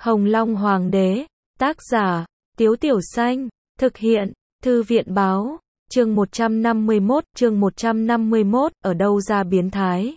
Hồng Long Hoàng đế, tác giả, Tiếu Tiểu Xanh, thực hiện, Thư viện báo, chương 151, ở đâu ra biến thái.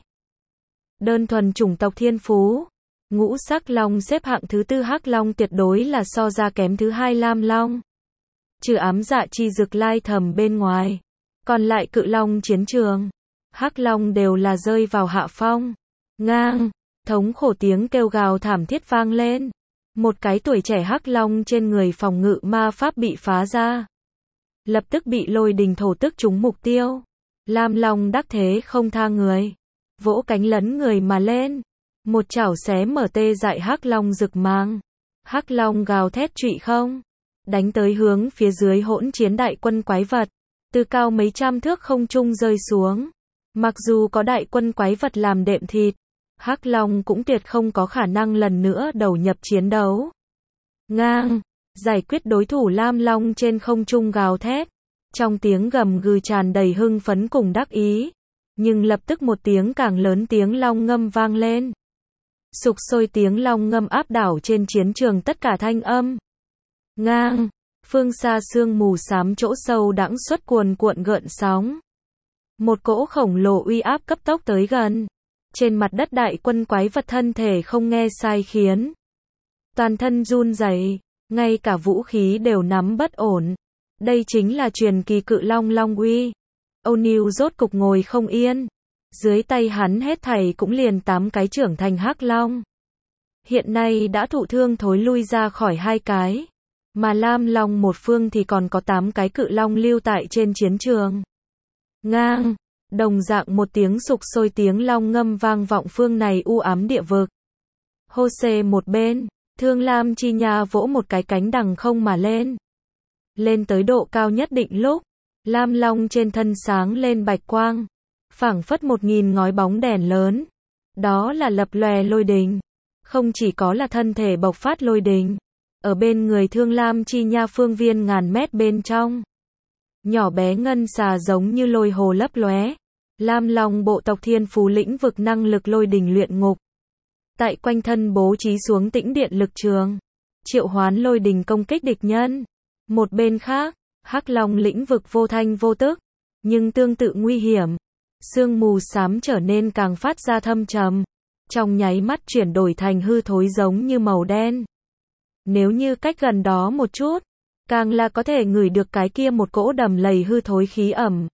Đơn thuần chủng tộc thiên phú, ngũ sắc long xếp hạng thứ tư, hắc long tuyệt đối là so ra kém thứ hai lam long. Trừ ám dạ chi dực lai thầm bên ngoài, còn lại cự long chiến trường, hắc long đều là rơi vào hạ phong. Ngang, thống khổ tiếng kêu gào thảm thiết vang lên. Một cái tuổi trẻ hắc long trên người phòng ngự ma pháp bị phá ra. Lập tức bị lôi đình thổ tức trúng mục tiêu. Lam long đắc thế không tha người. Vỗ cánh lấn người mà lên. Một chảo xé mở tê dại hắc long rực mang. Hắc long gào thét trụy không. Đánh tới hướng phía dưới hỗn chiến đại quân quái vật. Từ cao mấy trăm thước không trung rơi xuống. Mặc dù có đại quân quái vật làm đệm thịt, hắc long cũng tuyệt không có khả năng lần nữa đầu nhập chiến đấu. Ngang, giải quyết đối thủ lam long trên không trung gào thét. Trong tiếng gầm gừ tràn đầy hưng phấn cùng đắc ý. Nhưng lập tức một tiếng càng lớn, tiếng long ngâm vang lên. Sục sôi tiếng long ngâm áp đảo trên chiến trường tất cả thanh âm. Ngang, phương xa sương mù xám chỗ sâu đãng xuất cuồn cuộn gợn sóng. Một cỗ khổng lồ uy áp cấp tốc tới gần. Trên mặt đất đại quân quái vật thân thể không nghe sai khiến. Toàn thân run rẩy, ngay cả vũ khí đều nắm bất ổn. Đây chính là truyền kỳ cự long Long Uy. O'Neil rốt cục ngồi không yên. Dưới tay hắn hết thảy cũng liền 8 cái trưởng thành hắc long. Hiện nay đã thụ thương thối lui ra khỏi 2 cái. Mà lam long một phương thì còn có 8 cái cự long lưu tại trên chiến trường. Ngang, đồng dạng một tiếng sục sôi tiếng long ngâm vang vọng phương này u ám địa vực. Hô-xê một bên, Thương Lam Chi Nha vỗ một cái cánh đằng không mà lên. Lên tới độ cao nhất định lúc, lam long trên thân sáng lên bạch quang, phảng phất 1000 ngói bóng đèn lớn. Đó là lập lòe lôi đình. Không chỉ có là thân thể bộc phát lôi đình, ở bên người Thương Lam Chi Nha phương viên ngàn mét bên trong, nhỏ bé ngân xà giống như lôi hồ lấp lóe. Lam long bộ tộc thiên phú lĩnh vực năng lực lôi đình luyện ngục. Tại quanh thân bố trí xuống tĩnh điện lực trường, triệu hoán lôi đình công kích địch nhân. Một bên khác, hắc long lĩnh vực vô thanh vô tức, nhưng tương tự nguy hiểm. Sương mù xám trở nên càng phát ra thâm trầm, trong nháy mắt chuyển đổi thành hư thối giống như màu đen. Nếu như cách gần đó một chút, càng là có thể ngửi được cái kia một cỗ đầm lầy hư thối khí ẩm.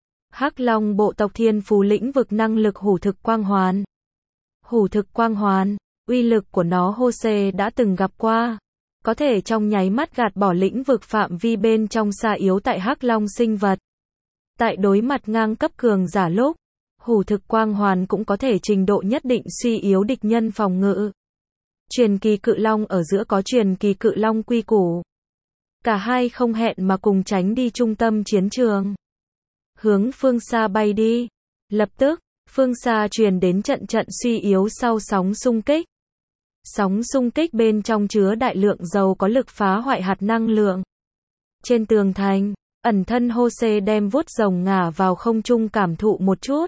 Hắc long bộ tộc thiên phú lĩnh vực năng lực hủ thực quang hoàn. Hủ thực quang hoàn, uy lực của nó Hô-xê đã từng gặp qua. Có thể trong nháy mắt gạt bỏ lĩnh vực phạm vi bên trong xa yếu tại hắc long sinh vật. Tại đối mặt ngang cấp cường giả lúc, hủ thực quang hoàn cũng có thể trình độ nhất định suy yếu địch nhân phòng ngự. Truyền kỳ cự long ở giữa có truyền kỳ cự long quy củ. Cả hai không hẹn mà cùng tránh đi trung tâm chiến trường. Hướng phương xa bay đi. Lập tức, phương xa truyền đến trận trận suy yếu sau sóng xung kích. Sóng xung kích bên trong chứa đại lượng dầu có lực phá hoại hạt năng lượng. Trên tường thành, ẩn thân Hô-xê đem vuốt rồng ngả vào không trung cảm thụ một chút.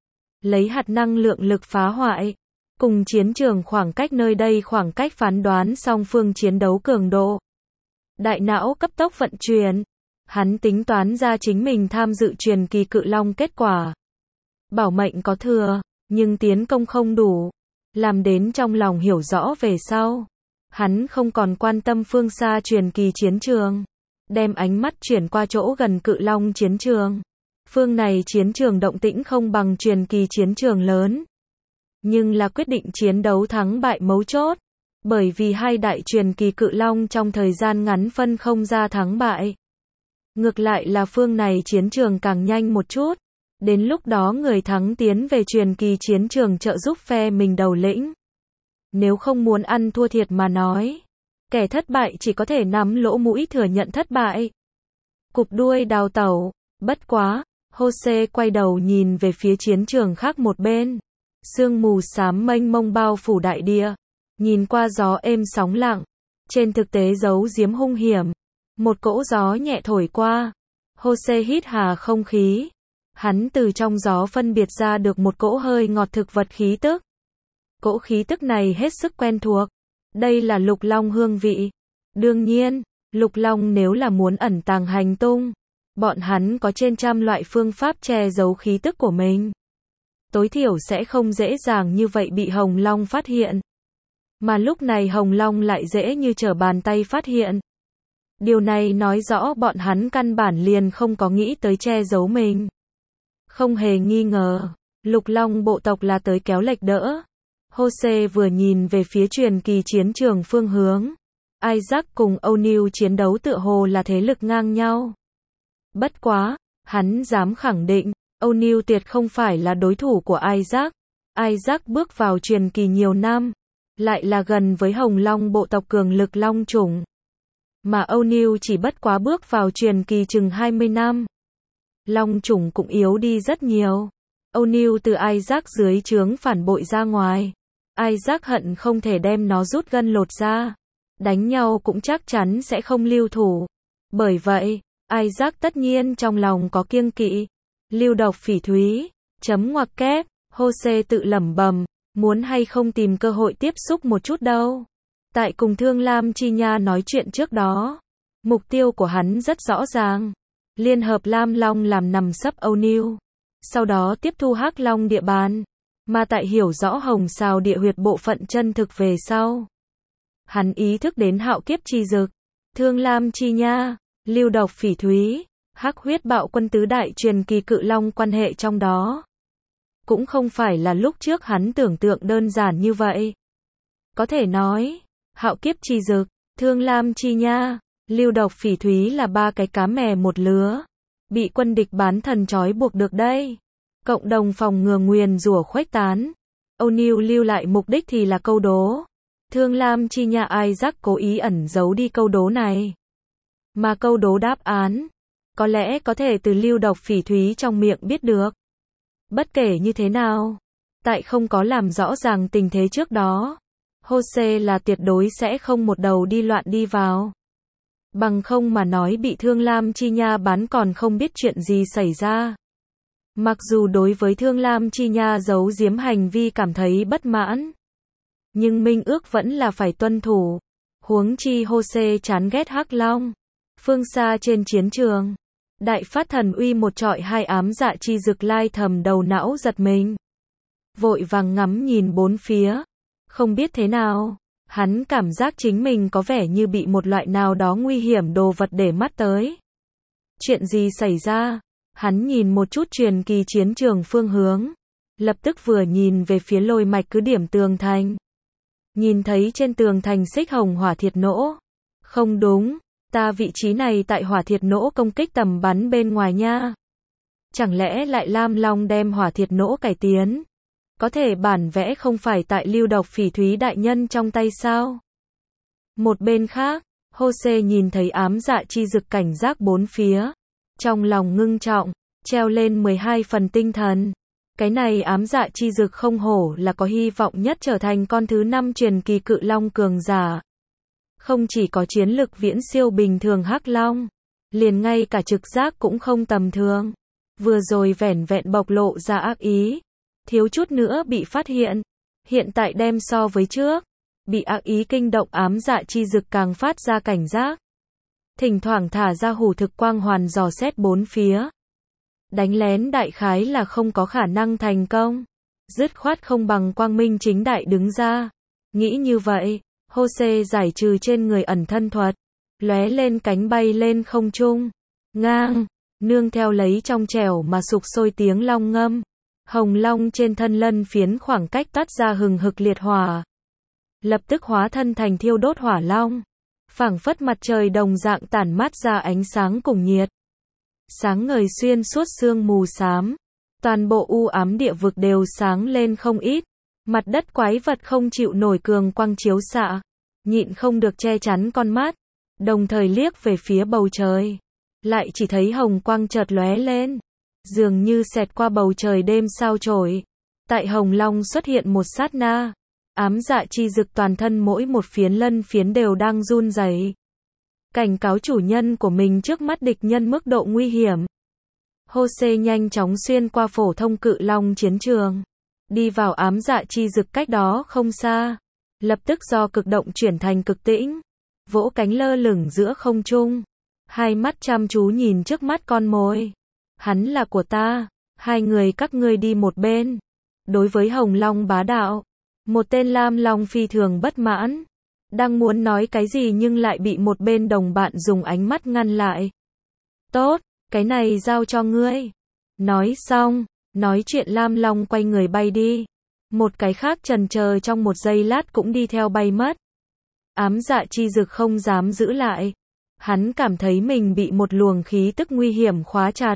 Lấy hạt năng lượng lực phá hoại, cùng chiến trường khoảng cách nơi đây khoảng cách phán đoán song phương chiến đấu cường độ. Đại não cấp tốc vận chuyển. Hắn tính toán ra chính mình tham dự truyền kỳ cự long kết quả. Bảo mệnh có thừa, nhưng tiến công không đủ. Làm đến trong lòng hiểu rõ về sau. Hắn không còn quan tâm phương xa truyền kỳ chiến trường. Đem ánh mắt chuyển qua chỗ gần cự long chiến trường. Phương này chiến trường động tĩnh không bằng truyền kỳ chiến trường lớn. Nhưng là quyết định chiến đấu thắng bại mấu chốt. Bởi vì hai đại truyền kỳ cự long trong thời gian ngắn phân không ra thắng bại. Ngược lại là phương này chiến trường càng nhanh một chút. Đến lúc đó người thắng tiến về truyền kỳ chiến trường trợ giúp phe mình đầu lĩnh. Nếu không muốn ăn thua thiệt mà nói, kẻ thất bại chỉ có thể nắm lỗ mũi thừa nhận thất bại. Cụp đuôi đào tẩu. Bất quá, Hô-xê quay đầu nhìn về phía chiến trường khác một bên. Sương mù xám mênh mông bao phủ đại địa. Nhìn qua gió êm sóng lặng. Trên thực tế giấu giếm hung hiểm. Một cỗ gió nhẹ thổi qua. Hô-xê hít hà không khí. Hắn từ trong gió phân biệt ra được một cỗ hơi ngọt thực vật khí tức. Cỗ khí tức này hết sức quen thuộc. Đây là lục long hương vị. Đương nhiên, lục long nếu là muốn ẩn tàng hành tung, bọn hắn có trên trăm loại phương pháp che giấu khí tức của mình. Tối thiểu sẽ không dễ dàng như vậy bị Hồng Long phát hiện. Mà lúc này Hồng Long lại dễ như trở bàn tay phát hiện. Điều này nói rõ bọn hắn căn bản liền không có nghĩ tới che giấu mình. Không hề nghi ngờ, lục long bộ tộc là tới kéo lệch đỡ. Jose vừa nhìn về phía truyền kỳ chiến trường phương hướng. Isaac cùng O'Neil chiến đấu tựa hồ là thế lực ngang nhau. Bất quá, hắn dám khẳng định, O'Neil tuyệt không phải là đối thủ của Isaac. Isaac bước vào truyền kỳ nhiều năm, lại là gần với Hồng Long bộ tộc cường lực long chủng. Mà O'Neil chỉ bất quá bước vào truyền kỳ chừng 20 năm. Long chủng cũng yếu đi rất nhiều. O'Neil từ Isaac dưới trướng phản bội ra ngoài. Isaac hận không thể đem nó rút gân lột ra. Đánh nhau cũng chắc chắn sẽ không lưu thủ. Bởi vậy, Isaac tất nhiên trong lòng có kiêng kỵ. Lưu độc phỉ thúy, chấm ngoặc kép, Jose tự lẩm bẩm, muốn hay không tìm cơ hội tiếp xúc một chút đâu. Tại cùng Thương Lam Chi Nha nói chuyện trước đó, mục tiêu của hắn rất rõ ràng. Liên hợp Lam Long làm nằm sấp O'Neil. Sau đó tiếp thu Hắc Long địa bàn. Mà tại hiểu rõ Hồng Sào địa huyệt bộ phận chân thực về sau, hắn ý thức đến hạo kiếp chi dực, Thương Lam Chi Nha, lưu độc phỉ thúy, Hắc huyết bạo quân tứ đại truyền kỳ cự long quan hệ trong đó. Cũng không phải là lúc trước hắn tưởng tượng đơn giản như vậy. Có thể nói, hạo kiếp chi dực, Thương Lam Chi Nha, lưu độc phỉ thúy là ba cái cá mè một lứa. Bị quân địch bán thần trói buộc được đây. Cộng đồng phòng ngừa nguyền rủa khuếch tán. O'Neil lưu lại mục đích thì là câu đố. Thương Lam Chi Nha Isaac cố ý ẩn giấu đi câu đố này. Mà câu đố đáp án, có lẽ có thể từ lưu độc phỉ thúy trong miệng biết được. Bất kể như thế nào, tại không có làm rõ ràng tình thế trước đó, Jose là tuyệt đối sẽ không một đầu đi loạn đi vào. Bằng không mà nói bị Thương Lam Chi Nha bán còn không biết chuyện gì xảy ra. Mặc dù đối với Thương Lam Chi Nha giấu giếm hành vi cảm thấy bất mãn, nhưng minh ước vẫn là phải tuân thủ. Huống chi Jose chán ghét Hắc Long. Phương xa trên chiến trường, đại phát thần uy một trọi hai ám dạ chi dực lai thầm đầu não giật mình. Vội vàng ngắm nhìn bốn phía. Không biết thế nào, hắn cảm giác chính mình có vẻ như bị một loại nào đó nguy hiểm đồ vật để mắt tới. Chuyện gì xảy ra? Hắn nhìn một chút truyền kỳ chiến trường phương hướng. Lập tức vừa nhìn về phía lôi mạch cứ điểm tường thành. Nhìn thấy trên tường thành xích hồng hỏa thiệt nỗ. Không đúng, ta vị trí này tại hỏa thiệt nỗ công kích tầm bắn bên ngoài nha. Chẳng lẽ lại Lam Long đem hỏa thiệt nỗ cải tiến? Có thể bản vẽ không phải tại lưu độc phỉ thúy đại nhân trong tay sao? Một bên khác, Jose nhìn thấy ám dạ chi dực cảnh giác bốn phía. Trong lòng ngưng trọng, treo lên 12 phần tinh thần. Cái này ám dạ chi dực không hổ là có hy vọng nhất trở thành con thứ 5 truyền kỳ cự long cường giả. Không chỉ có chiến lực viễn siêu bình thường Hắc Long, liền ngay cả trực giác cũng không tầm thường. Vừa rồi vẻn vẹn bộc lộ ra ác ý, thiếu chút nữa bị phát hiện. Hiện tại đem so với trước, bị ác ý kinh động ám dạ chi dực càng phát ra cảnh giác. Thỉnh thoảng thả ra hủ thực quang hoàn dò xét bốn phía. Đánh lén đại khái là không có khả năng thành công. Dứt khoát không bằng quang minh chính đại đứng ra. Nghĩ như vậy, Jose giải trừ trên người ẩn thân thuật. Lóe lên cánh bay lên không trung. Ngang, nương theo lấy trong trẻo mà sục sôi tiếng long ngâm. Hồng long trên thân lân phiến khoảng cách toát ra hừng hực liệt hỏa. Lập tức hóa thân thành thiêu đốt hỏa long. Phảng phất mặt trời đồng dạng tản mát ra ánh sáng cùng nhiệt. Sáng ngời xuyên suốt sương mù xám. Toàn bộ u ám địa vực đều sáng lên không ít. Mặt đất quái vật không chịu nổi cường quang chiếu xạ. Nhịn không được che chắn con mắt. Đồng thời liếc về phía bầu trời. Lại chỉ thấy hồng quang chợt lóe lên. Dường như xẹt qua bầu trời đêm sao chổi. Tại hồng long xuất hiện một sát na. Ám dạ chi dực toàn thân mỗi một phiến lân phiến đều đang run rẩy. Cảnh cáo chủ nhân của mình trước mắt địch nhân mức độ nguy hiểm. Jose nhanh chóng xuyên qua phổ thông cự long chiến trường. Đi vào ám dạ chi dực cách đó không xa. lập tức do cực động chuyển thành cực tĩnh, vỗ cánh lơ lửng giữa không trung, hai mắt chăm chú nhìn trước mắt con mồi. Hắn là của ta, hai người các ngươi đi một bên. Đối với Hồng Long bá đạo, một tên Lam Long phi thường bất mãn, đang muốn nói cái gì nhưng lại bị một bên đồng bạn dùng ánh mắt ngăn lại. Tốt, cái này giao cho ngươi. Nói xong, nói chuyện Lam Long quay người bay đi. Một cái khác chần chờ trong một giây lát cũng đi theo bay mất. Ám Dạ Chi Dực không dám giữ lại. Hắn cảm thấy mình bị một luồng khí tức nguy hiểm khóa chặt.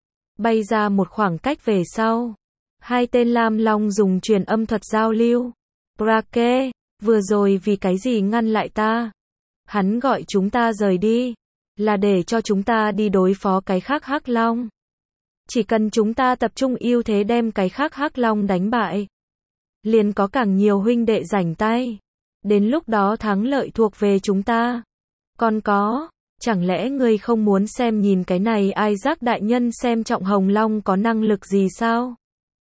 Bay ra một khoảng cách về sau. Hai tên Lam Long dùng truyền âm thuật giao lưu. Brake, vừa rồi vì cái gì ngăn lại ta? Hắn gọi chúng ta rời đi, là để cho chúng ta đi đối phó cái khác Hắc Long. Chỉ cần chúng ta tập trung ưu thế đem cái khác Hắc Long đánh bại, liền có càng nhiều huynh đệ rảnh tay. Đến lúc đó thắng lợi thuộc về chúng ta. Còn có, chẳng lẽ ngươi không muốn xem nhìn cái này Isaac đại nhân xem trọng Hồng Long có năng lực gì sao?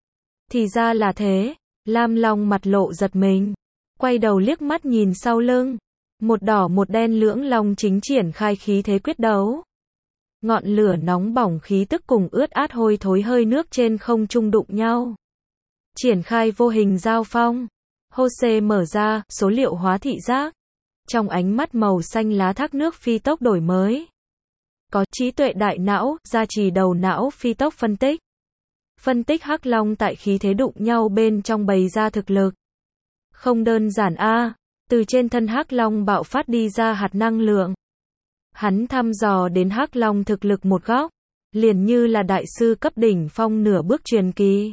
Thì ra là thế. Lam Long mặt lộ giật mình, quay đầu liếc mắt nhìn sau lưng. Một đỏ một đen lưỡng long chính triển khai khí thế quyết đấu. Ngọn lửa nóng bỏng khí tức cùng ướt át hôi thối hơi nước trên không trung đụng nhau. Triển khai vô hình giao phong. Hose mở ra, số liệu hóa thị giác. Trong ánh mắt màu xanh lá thác nước phi tốc đổi mới. Có trí tuệ đại não, gia trì đầu não phi tốc phân tích. Phân tích Hắc Long tại khí thế đụng nhau bên trong bày ra thực lực. Không đơn giản a, từ trên thân Hắc Long bạo phát đi ra hạt năng lượng. Hắn thăm dò đến Hắc Long thực lực một góc, liền như là đại sư cấp đỉnh phong nửa bước truyền kỳ.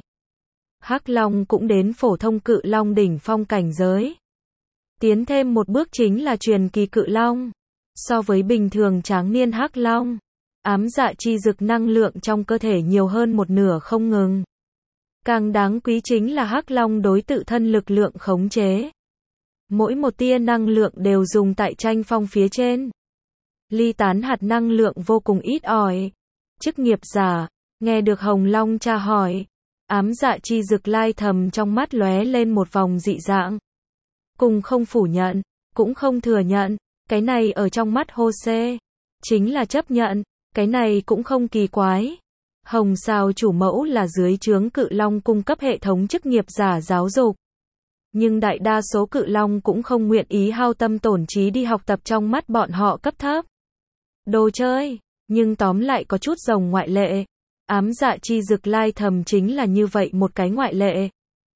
Hắc Long cũng đến phổ thông cự long đỉnh phong cảnh giới. Tiến thêm một bước chính là truyền kỳ cự long. So với bình thường tráng niên Hắc Long, ám dạ chi dực năng lượng trong cơ thể nhiều hơn một nửa không ngừng. Càng đáng quý chính là Hắc Long đối tự thân lực lượng khống chế. Mỗi một tia năng lượng đều dùng tại tranh phong phía trên. Ly tán hạt năng lượng vô cùng ít ỏi. Chức nghiệp giả, nghe được Hồng Long tra hỏi. Ám dạ chi dực lai thầm trong mắt lóe lên một vòng dị dạng. Cùng không phủ nhận, cũng không thừa nhận. Cái này ở trong mắt Hose chính là chấp nhận. Cái này cũng không kỳ quái. Hồng Sao chủ mẫu là dưới trướng cự long cung cấp hệ thống chức nghiệp giả giáo dục. Nhưng đại đa số cự long cũng không nguyện ý hao tâm tổn trí đi học tập trong mắt bọn họ cấp thấp. Đồ chơi, nhưng tóm lại có chút rồng ngoại lệ. Ám dạ chi dực lai thầm chính là như vậy một cái ngoại lệ.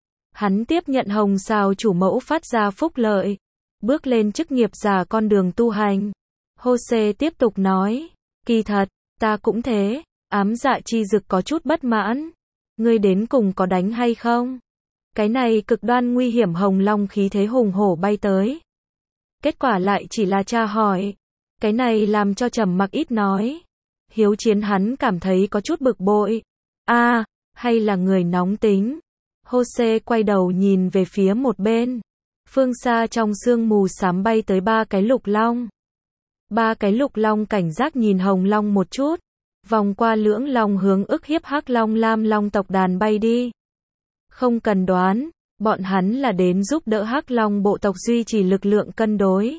Hắn tiếp nhận Hồng Sao chủ mẫu phát ra phúc lợi. Bước lên chức nghiệp giả con đường tu hành. Hose tiếp tục nói. Kỳ thật, ta cũng thế. Ám dạ chi dực có chút bất mãn. Ngươi đến cùng có đánh hay không? Cái này cực đoan nguy hiểm Hồng Long khí thế hùng hổ bay tới. Kết quả lại chỉ là tra hỏi. Cái này làm cho trầm mặc ít nói. Hiếu Chiến hắn cảm thấy có chút bực bội. Hay là người nóng tính. Hose quay đầu nhìn về phía một bên. Phương xa trong sương mù xám bay tới ba cái lục long. Ba cái lục long cảnh giác nhìn Hồng Long một chút. Vòng qua lưỡng long hướng ức hiếp Hắc Long Lam Long tộc đàn bay đi. Không cần đoán, bọn hắn là đến giúp đỡ Hắc Long bộ tộc duy trì lực lượng cân đối.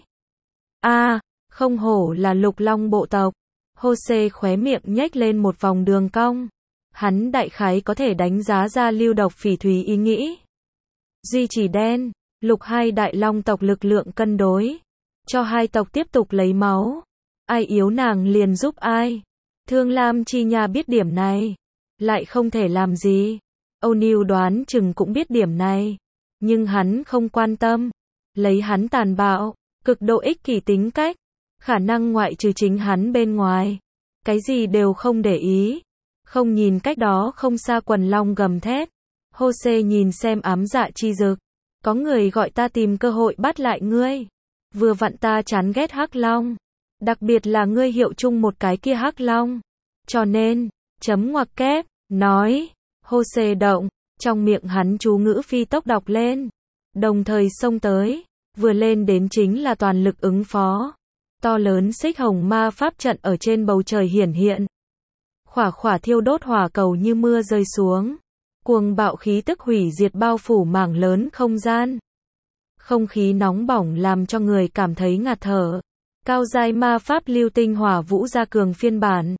Không hổ là lục long bộ tộc. Hose khóe miệng nhếch lên một vòng đường cong. Hắn đại khái có thể đánh giá ra Lưu Độc Phỉ Thúy ý nghĩ. Duy trì đen, lục hai đại long tộc lực lượng cân đối. Cho hai tộc tiếp tục lấy máu. Ai yếu nàng liền giúp ai. Thương Lam Chi Nha biết điểm này. Lại không thể làm gì. O'Neil đoán chừng cũng biết điểm này. Nhưng hắn không quan tâm. Lấy hắn tàn bạo, cực độ ích kỷ tính cách. Khả năng ngoại trừ chính hắn bên ngoài. Cái gì đều không để ý. Không nhìn cách đó không xa quần long gầm thét. Hose nhìn xem ám dạ chi dực. Có người gọi ta tìm cơ hội bắt lại ngươi. Vừa vặn ta chán ghét Hắc Long. Đặc biệt là ngươi hiệu chung một cái kia Hắc Long. Cho nên, chấm ngoặc kép, nói. Hose động, trong miệng hắn chú ngữ phi tốc đọc lên. Đồng thời xông tới. Vừa lên đến chính là toàn lực ứng phó. To lớn xích hồng ma pháp trận ở trên bầu trời hiển hiện. Khỏa khỏa thiêu đốt hỏa cầu như mưa rơi xuống. Cuồng bạo khí tức hủy diệt bao phủ mảng lớn không gian. Không khí nóng bỏng làm cho người cảm thấy ngạt thở. Cao giai ma pháp lưu tinh hỏa vũ gia cường phiên bản.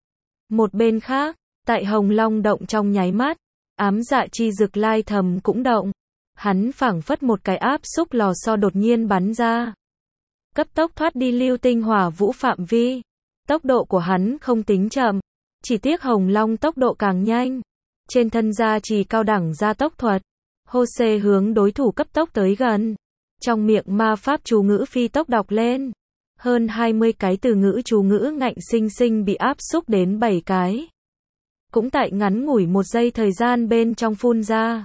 Một bên khác, tại Hồng Long động trong nháy mắt, ám dạ chi dực lai thầm cũng động. Hắn phảng phất một cái áp xúc lò xo đột nhiên bắn ra. Cấp tốc thoát đi lưu tinh hỏa vũ phạm vi. Tốc độ của hắn không tính chậm. Chỉ tiếc Hồng Long tốc độ càng nhanh. Trên thân gia trì cao đẳng gia tốc thuật. Hô-xê hướng đối thủ cấp tốc tới gần. Trong miệng ma pháp chú ngữ phi tốc đọc lên. Hơn 20 cái từ ngữ chú ngữ ngạnh sinh sinh bị áp xúc đến 7 cái. Cũng tại ngắn ngủi một giây thời gian bên trong phun ra.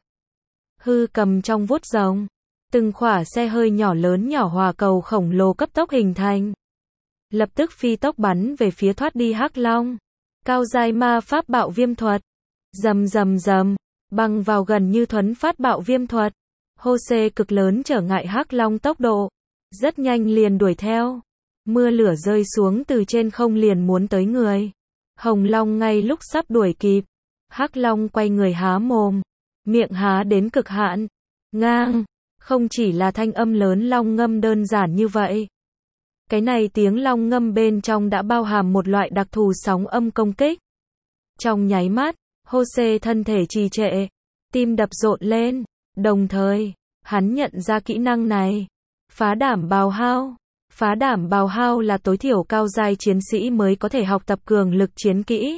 Hư cầm trong vuốt rồng. Từng khỏa xe hơi nhỏ lớn nhỏ hòa cầu khổng lồ cấp tốc hình thành. Lập tức phi tốc bắn về phía thoát đi hắc long. Cao giai ma pháp bạo viêm thuật. Rầm rầm rầm. Băng vào gần như thuấn phát bạo viêm thuật. Hô-xê cực lớn trở ngại hắc long tốc độ. Rất nhanh liền đuổi theo. Mưa lửa rơi xuống từ trên không liền muốn tới người. Hồng Long ngay lúc sắp đuổi kịp. Hắc Long quay người há mồm. Miệng há đến cực hạn. Ngang. Không chỉ là thanh âm lớn long ngâm đơn giản như vậy. Cái này tiếng long ngâm bên trong đã bao hàm một loại đặc thù sóng âm công kích. Trong nháy mắt, Hô-xê thân thể trì trệ. Tim đập rộn lên. Đồng thời, hắn nhận ra kỹ năng này. Phá đảm bào hao. Phá đảm bào hao là tối thiểu cao giai chiến sĩ mới có thể học tập cường lực chiến kỹ.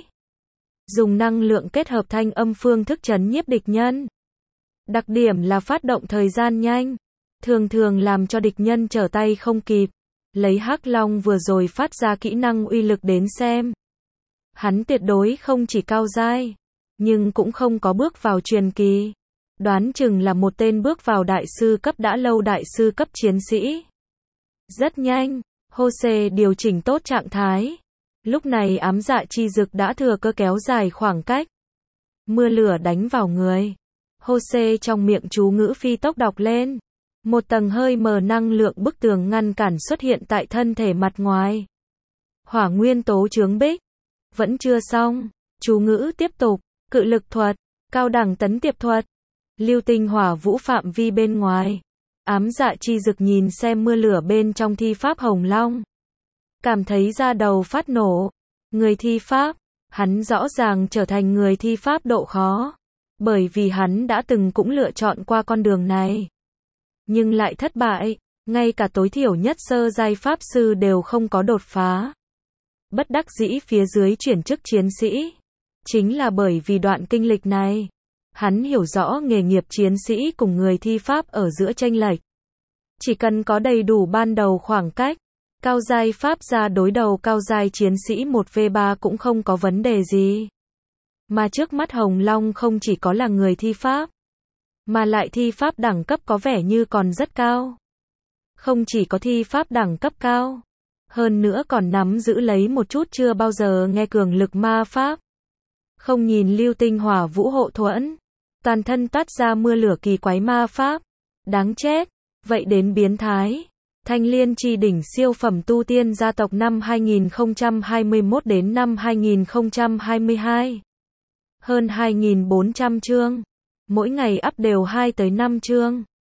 Dùng năng lượng kết hợp thanh âm phương thức trấn nhiếp địch nhân. Đặc điểm là phát động thời gian nhanh. Thường thường làm cho địch nhân trở tay không kịp. Lấy Hắc Long vừa rồi phát ra kỹ năng uy lực đến xem. Hắn tuyệt đối không chỉ cao giai. Nhưng cũng không có bước vào truyền kỳ. Đoán chừng là một tên bước vào đại sư cấp đã lâu đại sư cấp chiến sĩ. Rất nhanh, Hô-xê điều chỉnh tốt trạng thái. Lúc này ám dạ chi dực đã thừa cơ kéo dài khoảng cách. Mưa lửa đánh vào người. Hô-xê trong miệng chú ngữ phi tốc đọc lên. Một tầng hơi mờ năng lượng bức tường ngăn cản xuất hiện tại thân thể mặt ngoài. Hỏa nguyên tố chướng bích. Vẫn chưa xong. Chú ngữ tiếp tục. Cự lực thuật. Cao đẳng tấn tiệp thuật. Lưu tinh hỏa vũ phạm vi bên ngoài. Ám dạ chi dực nhìn xem mưa lửa bên trong thi pháp Hồng Long. Cảm thấy da đầu phát nổ. Người thi pháp. Hắn rõ ràng trở thành người thi pháp độ khó. Bởi vì hắn đã từng cũng lựa chọn qua con đường này. Nhưng lại thất bại. Ngay cả tối thiểu nhất sơ giai pháp sư đều không có đột phá. Bất đắc dĩ phía dưới chuyển chức chiến sĩ. Chính là bởi vì đoạn kinh lịch này. Hắn hiểu rõ nghề nghiệp chiến sĩ cùng người thi pháp ở giữa chênh lệch. Chỉ cần có đầy đủ ban đầu khoảng cách, cao giai pháp gia đối đầu cao giai chiến sĩ 1v3 cũng không có vấn đề gì. Mà trước mắt Hồng Long không chỉ có là người thi pháp, mà lại thi pháp đẳng cấp có vẻ như còn rất cao. Không chỉ có thi pháp đẳng cấp cao, hơn nữa còn nắm giữ lấy một chút chưa bao giờ nghe cường lực ma pháp. Không nhìn lưu tinh hỏa vũ hộ thuẫn, toàn thân toát ra mưa lửa kỳ quái ma pháp. Đáng chết, vậy đến biến thái. Thanh Liên chi đỉnh siêu phẩm tu tiên gia tộc năm 2021 đến năm 2022. Hơn 2.400 chương. Mỗi ngày up đều 2 tới 5 chương.